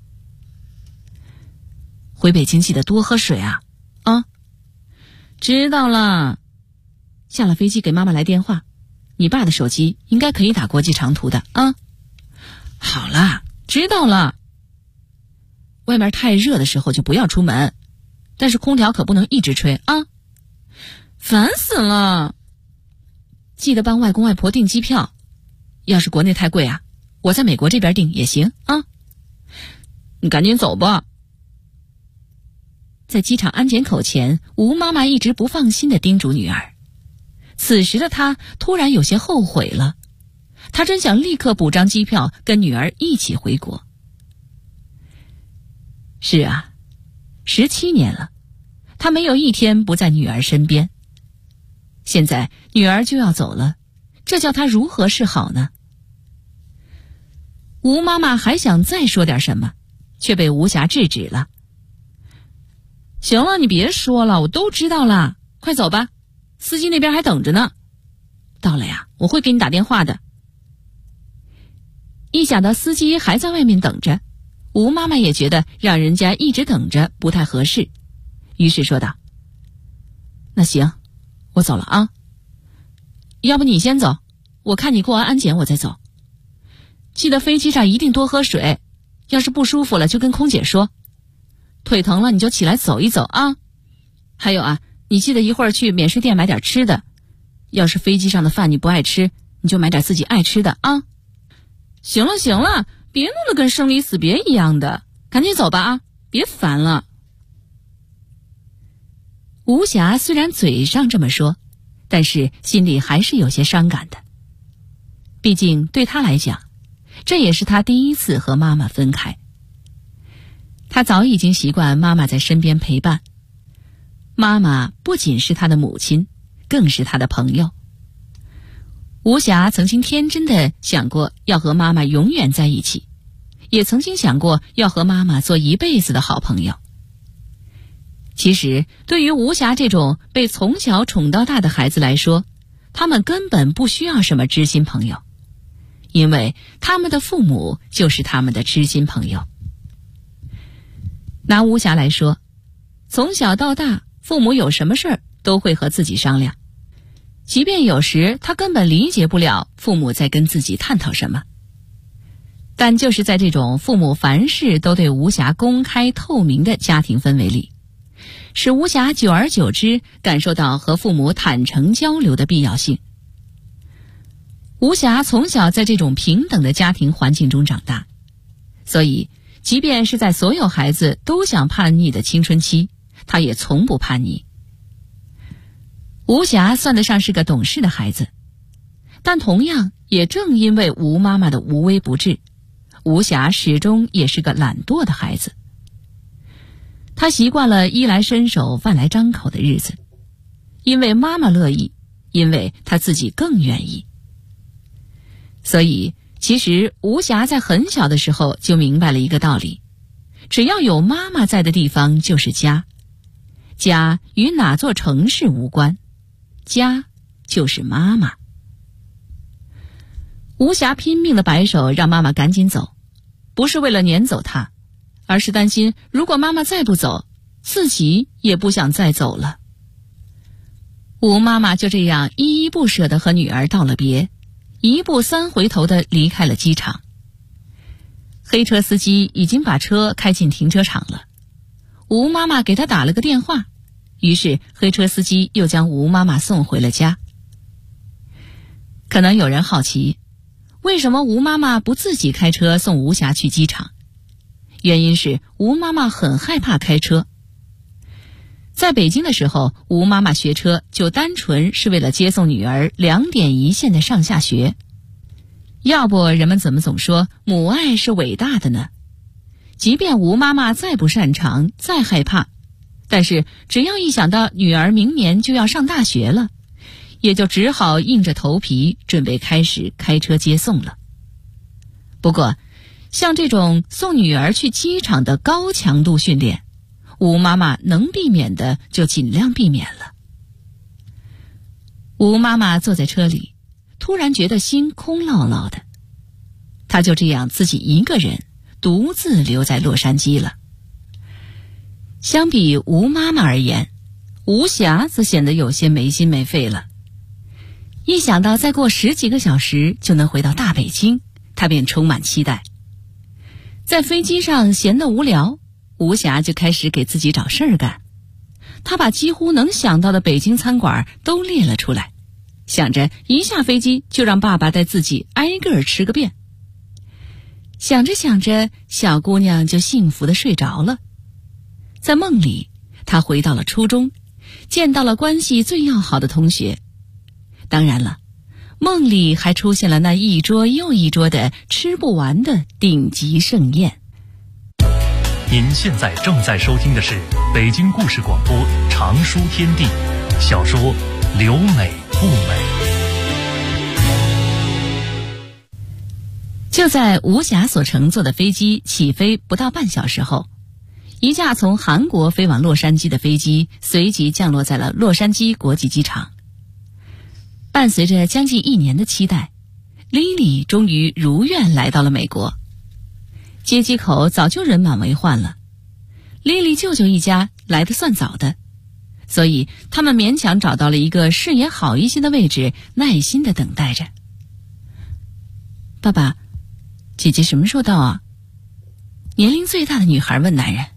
回北京记得多喝水啊！啊，知道了。下了飞机给妈妈来电话，你爸的手机应该可以打国际长途的啊。好了，知道了。外面太热的时候就不要出门，但是空调可不能一直吹啊。烦死了！记得帮外公外婆订机票，要是国内太贵啊，我在美国这边订也行啊。你赶紧走吧。在机场安检口前，吴妈妈一直不放心地叮嘱女儿。此时的她突然有些后悔了，她真想立刻补张机票，跟女儿一起回国。是啊，17年了，她没有一天不在女儿身边。现在女儿就要走了，这叫她如何是好呢？吴妈妈还想再说点什么， 却被吴霞制止了。行了，你别说了，我都知道了，快走吧，司机那边还等着呢。到了呀，我会给你打电话的。一想到司机还在外面等着，吴妈妈也觉得让人家一直等着不太合适，于是说道：那行，我走了啊。要不你先走，我看你过完安检我再走。记得飞机上一定多喝水，要是不舒服了就跟空姐说，腿疼了你就起来走一走啊。还有啊，你记得一会儿去免税店买点吃的，要是飞机上的饭你不爱吃，你就买点自己爱吃的啊。行了行了，别弄得跟生离死别一样的，赶紧走吧啊，别烦了。吴霞虽然嘴上这么说，但是心里还是有些伤感的。毕竟对她来讲，这也是她第一次和妈妈分开。她早已经习惯妈妈在身边陪伴，妈妈不仅是她的母亲，更是她的朋友。吴霞曾经天真的想过要和妈妈永远在一起，也曾经想过要和妈妈做一辈子的好朋友。其实对于吴霞这种被从小宠到大的孩子来说，他们根本不需要什么知心朋友，因为他们的父母就是他们的知心朋友。拿吴霞来说，从小到大，父母有什么事儿都会和自己商量，即便有时他根本理解不了父母在跟自己探讨什么，但就是在这种父母凡事都对吴霞公开透明的家庭氛围里，使吴霞久而久之感受到和父母坦诚交流的必要性。吴霞从小在这种平等的家庭环境中长大，所以即便是在所有孩子都想叛逆的青春期，她也从不叛逆。吴霞算得上是个懂事的孩子，但同样也正因为吴妈妈的无微不至，吴霞始终也是个懒惰的孩子。她习惯了衣来伸手饭来张口的日子，因为妈妈乐意，因为她自己更愿意。所以其实吴霞在很小的时候就明白了一个道理，只要有妈妈在的地方就是家，家与哪座城市无关，家就是妈妈。吴霞拼命的摆手让妈妈赶紧走，不是为了撵走她，而是担心如果妈妈再不走，自己也不想再走了。吴妈妈就这样依依不舍地和女儿道了别，一步三回头地离开了机场。黑车司机已经把车开进停车场了，吴妈妈给他打了个电话，于是黑车司机又将吴妈妈送回了家。可能有人好奇，为什么吴妈妈不自己开车送吴霞去机场？原因是吴妈妈很害怕开车。在北京的时候，吴妈妈学车就单纯是为了接送女儿2点一线的上下学。要不人们怎么总说母爱是伟大的呢？即便吴妈妈再不擅长，再害怕，但是只要一想到女儿明年就要上大学了，也就只好硬着头皮准备开始开车接送了。不过像这种送女儿去机场的高强度训练，吴妈妈能避免的就尽量避免了。吴妈妈坐在车里，突然觉得心空落落的，她就这样自己一个人独自留在洛杉矶了。相比吴妈妈而言，吴霞则显得有些没心没肺了。一想到再过10几个小时就能回到大北京，她便充满期待。在飞机上闲得无聊，吴霞就开始给自己找事儿干。她把几乎能想到的北京餐馆都列了出来，想着一下飞机就让爸爸带自己挨个吃个遍。想着想着，小姑娘就幸福地睡着了。在梦里，她回到了初中，见到了关系最要好的同学。当然了，梦里还出现了那一桌又一桌的吃不完的顶级盛宴。 您现在正在收听的是北京故事广播长书天地小说《留美不美》。 就在吴霞所乘坐的飞机起飞不到半小时后，一架从韩国飞往洛杉矶的飞机随即降落在了洛杉矶国际机场。伴随着将近1年的期待，莉莉终于如愿来到了美国。接机口早就人满为患了，莉莉舅舅一家来得算早的，所以他们勉强找到了一个视野好一些的位置，耐心地等待着。爸爸，姐姐什么时候到啊？年龄最大的女孩问男人。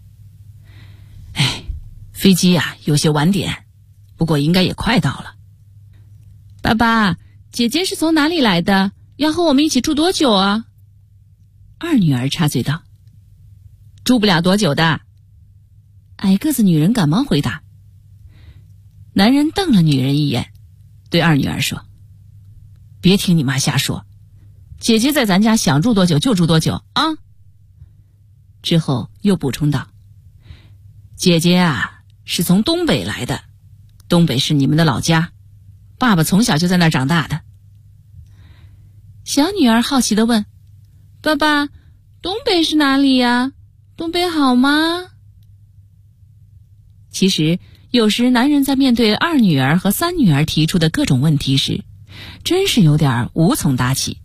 飞机啊有些晚点，不过应该也快到了。爸爸，姐姐是从哪里来的？要和我们一起住多久啊？二女儿插嘴道。住不了多久的。矮个子女人赶忙回答。男人瞪了女人一眼，对二女儿说，别听你妈瞎说，姐姐在咱家想住多久就住多久啊。之后又补充道，姐姐啊是从东北来的，东北是你们的老家，爸爸从小就在那儿长大的。小女儿好奇地问，爸爸，东北是哪里呀？东北好吗？其实有时男人在面对二女儿和三女儿提出的各种问题时，真是有点无从答起。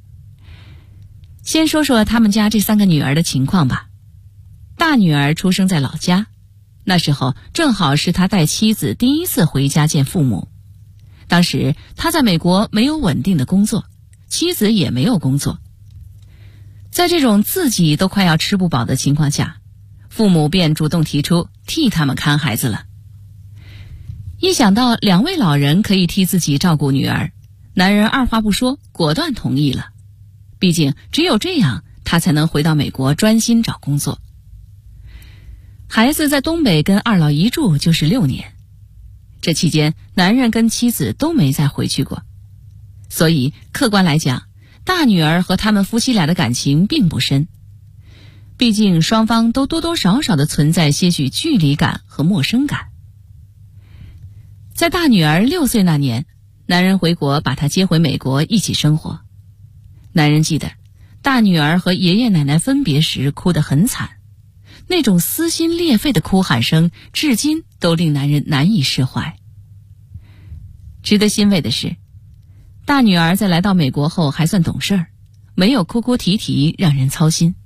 先说说他们家这3个女儿的情况吧。大女儿出生在老家，那时候正好是他带妻子第一次回家见父母。当时他在美国没有稳定的工作，妻子也没有工作。在这种自己都快要吃不饱的情况下，父母便主动提出替他们看孩子了。一想到2位老人可以替自己照顾女儿，男人二话不说，果断同意了。毕竟只有这样，他才能回到美国专心找工作。孩子在东北跟二老一住就是6年，这期间男人跟妻子都没再回去过，所以客观来讲，大女儿和他们夫妻俩的感情并不深。毕竟双方都多多少少的存在些许距离感和陌生感。在大女儿6岁那年，男人回国把她接回美国一起生活。男人记得大女儿和爷爷奶奶分别时哭得很惨，那种撕心裂肺的哭喊声至今都令男人难以释怀。值得欣慰的是，大女儿在来到美国后还算懂事儿，没有哭哭啼啼让人操心。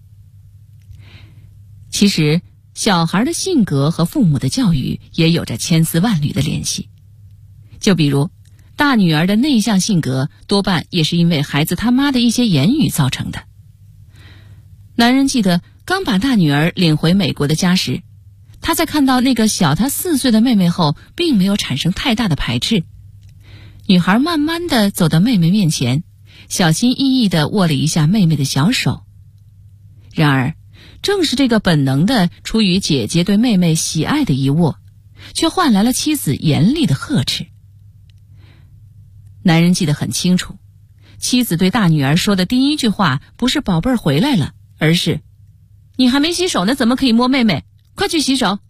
其实小孩的性格和父母的教育也有着千丝万缕的联系。就比如大女儿的内向性格多半也是因为孩子他妈的一些言语造成的。男人记得刚把大女儿领回美国的家时，他在看到那个小他4岁的妹妹后并没有产生太大的排斥。女孩慢慢地走到妹妹面前，小心翼翼地握了一下妹妹的小手。然而正是这个本能的出于姐姐对妹妹喜爱的一握，却换来了妻子严厉的呵斥。男人记得很清楚，妻子对大女儿说的第一句话不是宝贝儿回来了，而是你还没洗手呢，怎么可以摸妹妹？快去洗手。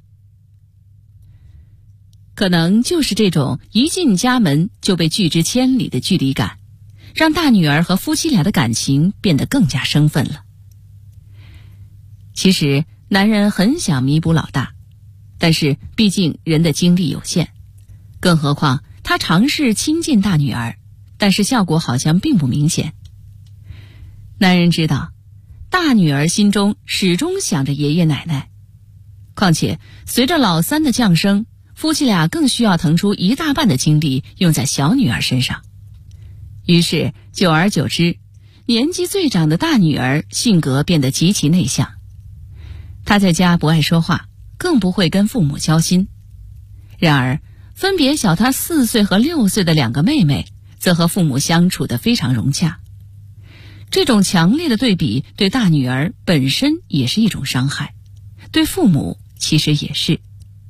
可能就是这种一进家门就被拒之千里的距离感，让大女儿和夫妻俩的感情变得更加生分了。其实男人很想弥补老大，但是毕竟人的精力有限，更何况他尝试亲近大女儿，但是效果好像并不明显。男人知道大女儿心中始终想着爷爷奶奶，况且随着老三的降生，夫妻俩更需要腾出一大半的精力用在小女儿身上。于是久而久之，年纪最长的大女儿性格变得极其内向。她在家不爱说话，更不会跟父母交心。然而分别小她4岁和6岁的2个妹妹则和父母相处得非常融洽。这种强烈的对比对大女儿本身也是一种伤害，对父母其实也是。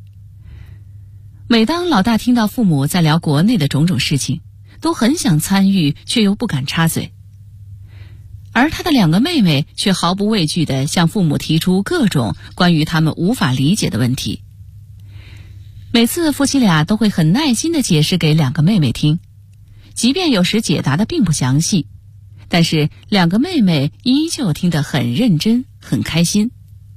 每当老大听到父母在聊国内的种种事情，都很想参与，却又不敢插嘴。而他的2个妹妹却毫不畏惧地向父母提出各种关于他们无法理解的问题。每次夫妻俩都会很耐心地解释给2个妹妹听，即便有时解答的并不详细， 但是两个妹妹依旧听得很认真，很开心。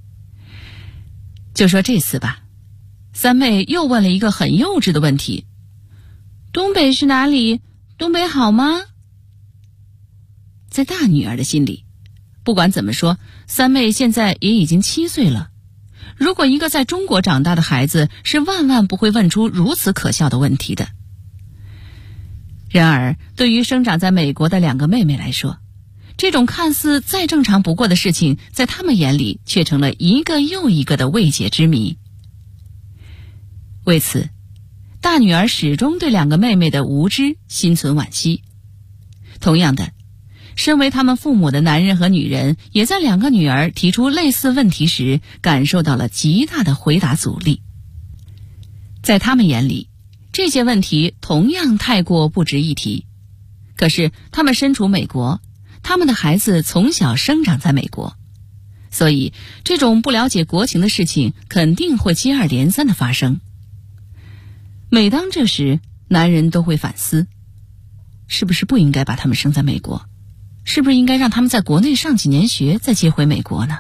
就说这次吧，三妹又问了一个很幼稚的问题：东北是哪里？东北好吗？在大女儿的心里，不管怎么说，三妹现在也已经7岁了。如果一个在中国长大的孩子，是万万不会问出如此可笑的问题的。然而，对于生长在美国的两个妹妹来说，这种看似再正常不过的事情，在她们眼里却成了一个又一个的未解之谜。为此，大女儿始终对两个妹妹的无知心存惋惜。同样的，身为他们父母的男人和女人，也在两个女儿提出类似问题时，感受到了极大的回答阻力。在他们眼里，这些问题同样太过不值一提。可是他们身处美国，他们的孩子从小生长在美国，所以这种不了解国情的事情肯定会接二连三的发生。每当这时，男人都会反思，是不是不应该把他们生在美国？是不是应该让他们在国内上几年学，再接回美国呢？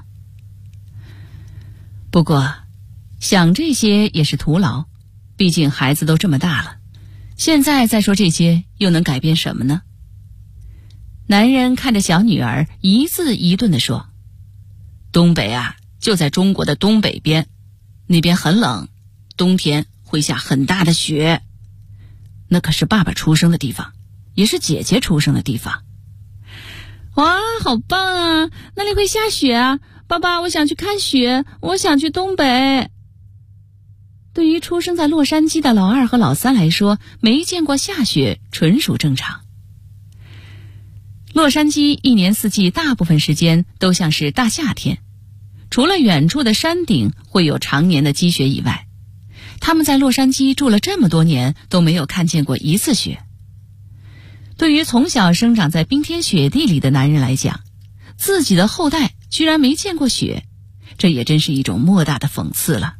不过，想这些也是徒劳，毕竟孩子都这么大了，现在再说这些又能改变什么呢？男人看着小女儿，一字一顿地说：东北啊，就在中国的东北边，那边很冷，冬天会下很大的雪。那可是爸爸出生的地方，也是姐姐出生的地方。哇，好棒啊！那里会下雪啊！爸爸，我想去看雪，我想去东北。对于出生在洛杉矶的老二和老三来说，没见过下雪纯属正常。洛杉矶一年四季大部分时间都像是大夏天，除了远处的山顶会有常年的积雪以外，他们在洛杉矶住了这么多年都没有看见过一次雪。对于从小生长在冰天雪地里的男人来讲，自己的后代居然没见过雪，这也真是一种莫大的讽刺了。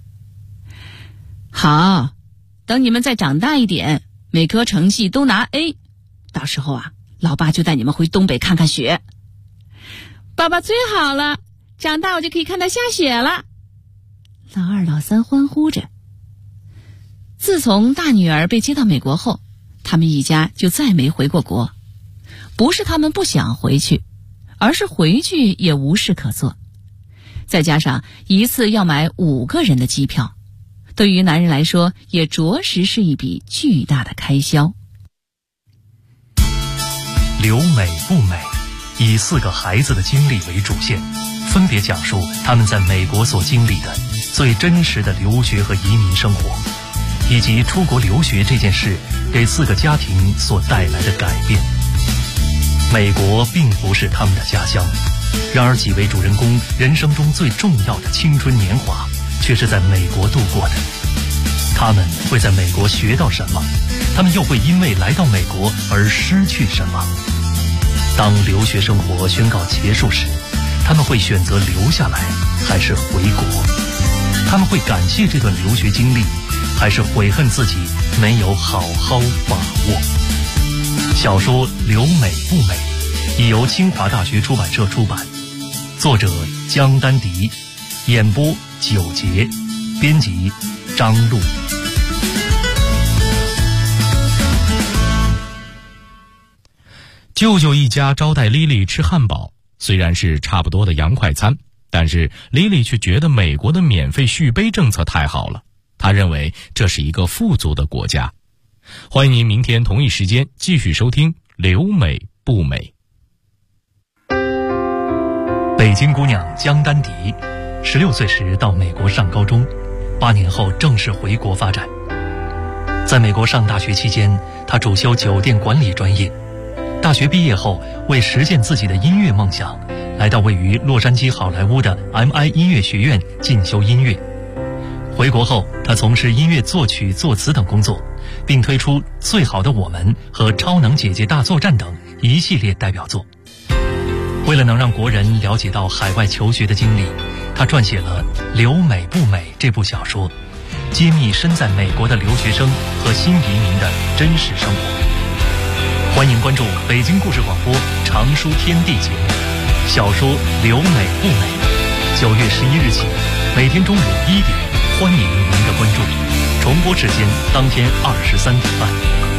好，等你们再长大一点，每科成绩都拿 A， 到时候啊，老爸就带你们回东北看看雪。爸爸最好了，长大我就可以看到下雪了。老二老三欢呼着。自从大女儿被接到美国后，他们一家就再没回过国。不是他们不想回去，而是回去也无事可做。再加上一次要买5个人的机票，对于男人来说也着实是一笔巨大的开销。 留美不美，以4个孩子的经历为主线，分别讲述他们在美国所经历的最真实的留学和移民生活，以及出国留学这件事给4个家庭所带来的改变。美国并不是他们的家乡，然而几位主人公人生中最重要的青春年华却是在美国度过的。他们会在美国学到什么？他们又会因为来到美国而失去什么？当留学生活宣告结束时，他们会选择留下来还是回国？他们会感谢这段留学经历，还是悔恨自己没有好好把握？小说《留美不美》已由清华大学出版社出版，作者江丹迪，演播9节，编辑张璐。 舅舅一家招待莉莉吃汉堡，虽然是差不多的洋快餐，但是莉莉却觉得美国的免费续杯政策太好了，她认为这是一个富足的国家。欢迎您明天同一时间继续收听《留美不美》。 北京姑娘江丹迪16岁时到美国上高中，8年后正式回国发展。在美国上大学期间，她主修酒店管理专业。大学毕业后，为实现自己的音乐梦想，来到位于洛杉矶好莱坞的 MI 音乐学院进修音乐。回国后，她从事音乐作曲、作词等工作，并推出《最好的我们》和《超能姐姐大作战》等一系列代表作。为了能让国人了解到海外求学的经历，她撰写了《留美不美》这部小说，揭秘身在美国的留学生和新移民的真实生活。欢欢迎关注北京故事广播常书天地节目，小说留美不美。9月11日起，每天中午1点，欢迎您的关注。重播时间当天23点半。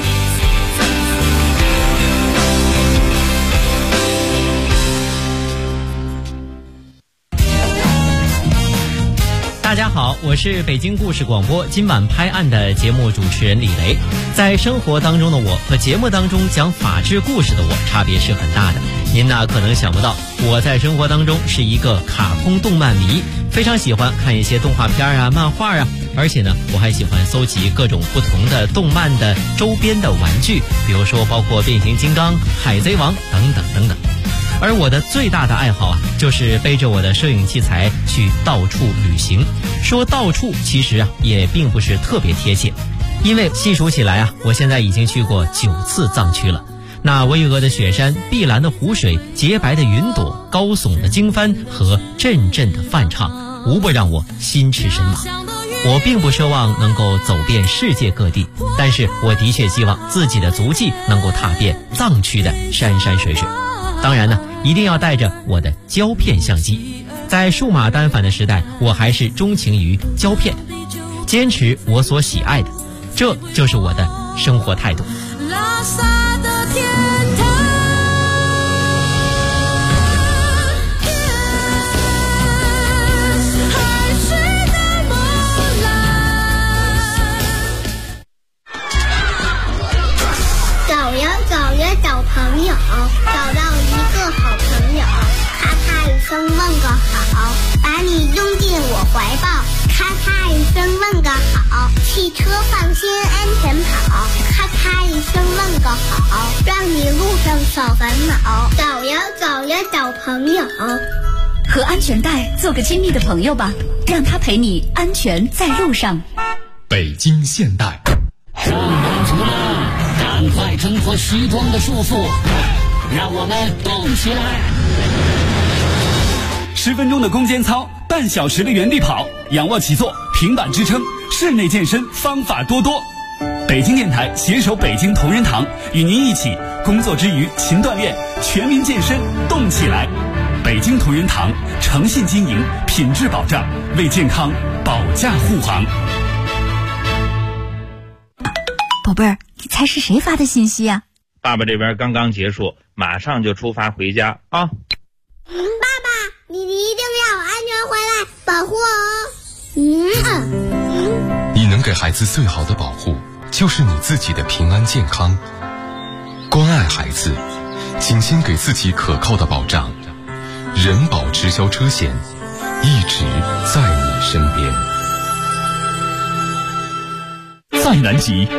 大家好，我是北京故事广播今晚拍案的节目主持人李雷。在生活当中的我和节目当中讲法治故事的我差别是很大的。您呢可能想不到，我在生活当中是一个卡通动漫迷，非常喜欢看一些动画片啊、漫画啊，而且呢我还喜欢搜集各种不同的动漫的周边的玩具，比如说包括变形金刚、海贼王等等等等。而我的最大的爱好啊，就是背着我的摄影器材去到处旅行。说到处其实啊也并不是特别贴切，因为细数起来啊，我现在已经去过9次藏区了。那巍峨的雪山、碧蓝的湖水、洁白的云朵、高耸的经幡和阵阵的梵唱，无不让我心驰神往。我并不奢望能够走遍世界各地，但是我的确希望自己的足迹能够踏遍藏区的山山水水。当然呢，一定要带着我的胶片相机。在数码单反的时代，我还是钟情于胶片，坚持我所喜爱的，这就是我的生活态度。拉萨的天堂，海市的波澜。 找呀找呀找朋友，找到一个好朋友，咔咔一声问个好，把你拥进我怀抱，咔咔一声问个好，汽车放心安全跑，咔咔一声问个好，让你路上少烦恼。找呀找呀找朋友， 和安全带做个亲密的朋友吧，让他陪你安全在路上。 北京现代， 上班族们，赶快挣脱虚装的束缚，让我们动起来。 10分钟的攻坚操，半小时的原地跑，仰卧起坐，平板支撑，室内健身方法多多。北京电台携手北京同仁堂，与您一起工作之余勤锻炼，全民健身动起来。北京同仁堂诚信经营，品质保障，为健康保驾护航。 宝贝儿，你猜是谁发的信息啊？ 爸爸这边刚刚结束，马上就出发回家啊。 爸爸，你一定要安全回来，保护我。 你能给孩子最好的保护，就是你自己的平安健康。关爱孩子，请先给自己可靠的保障。人保直销车险，一直在你身边。 在南极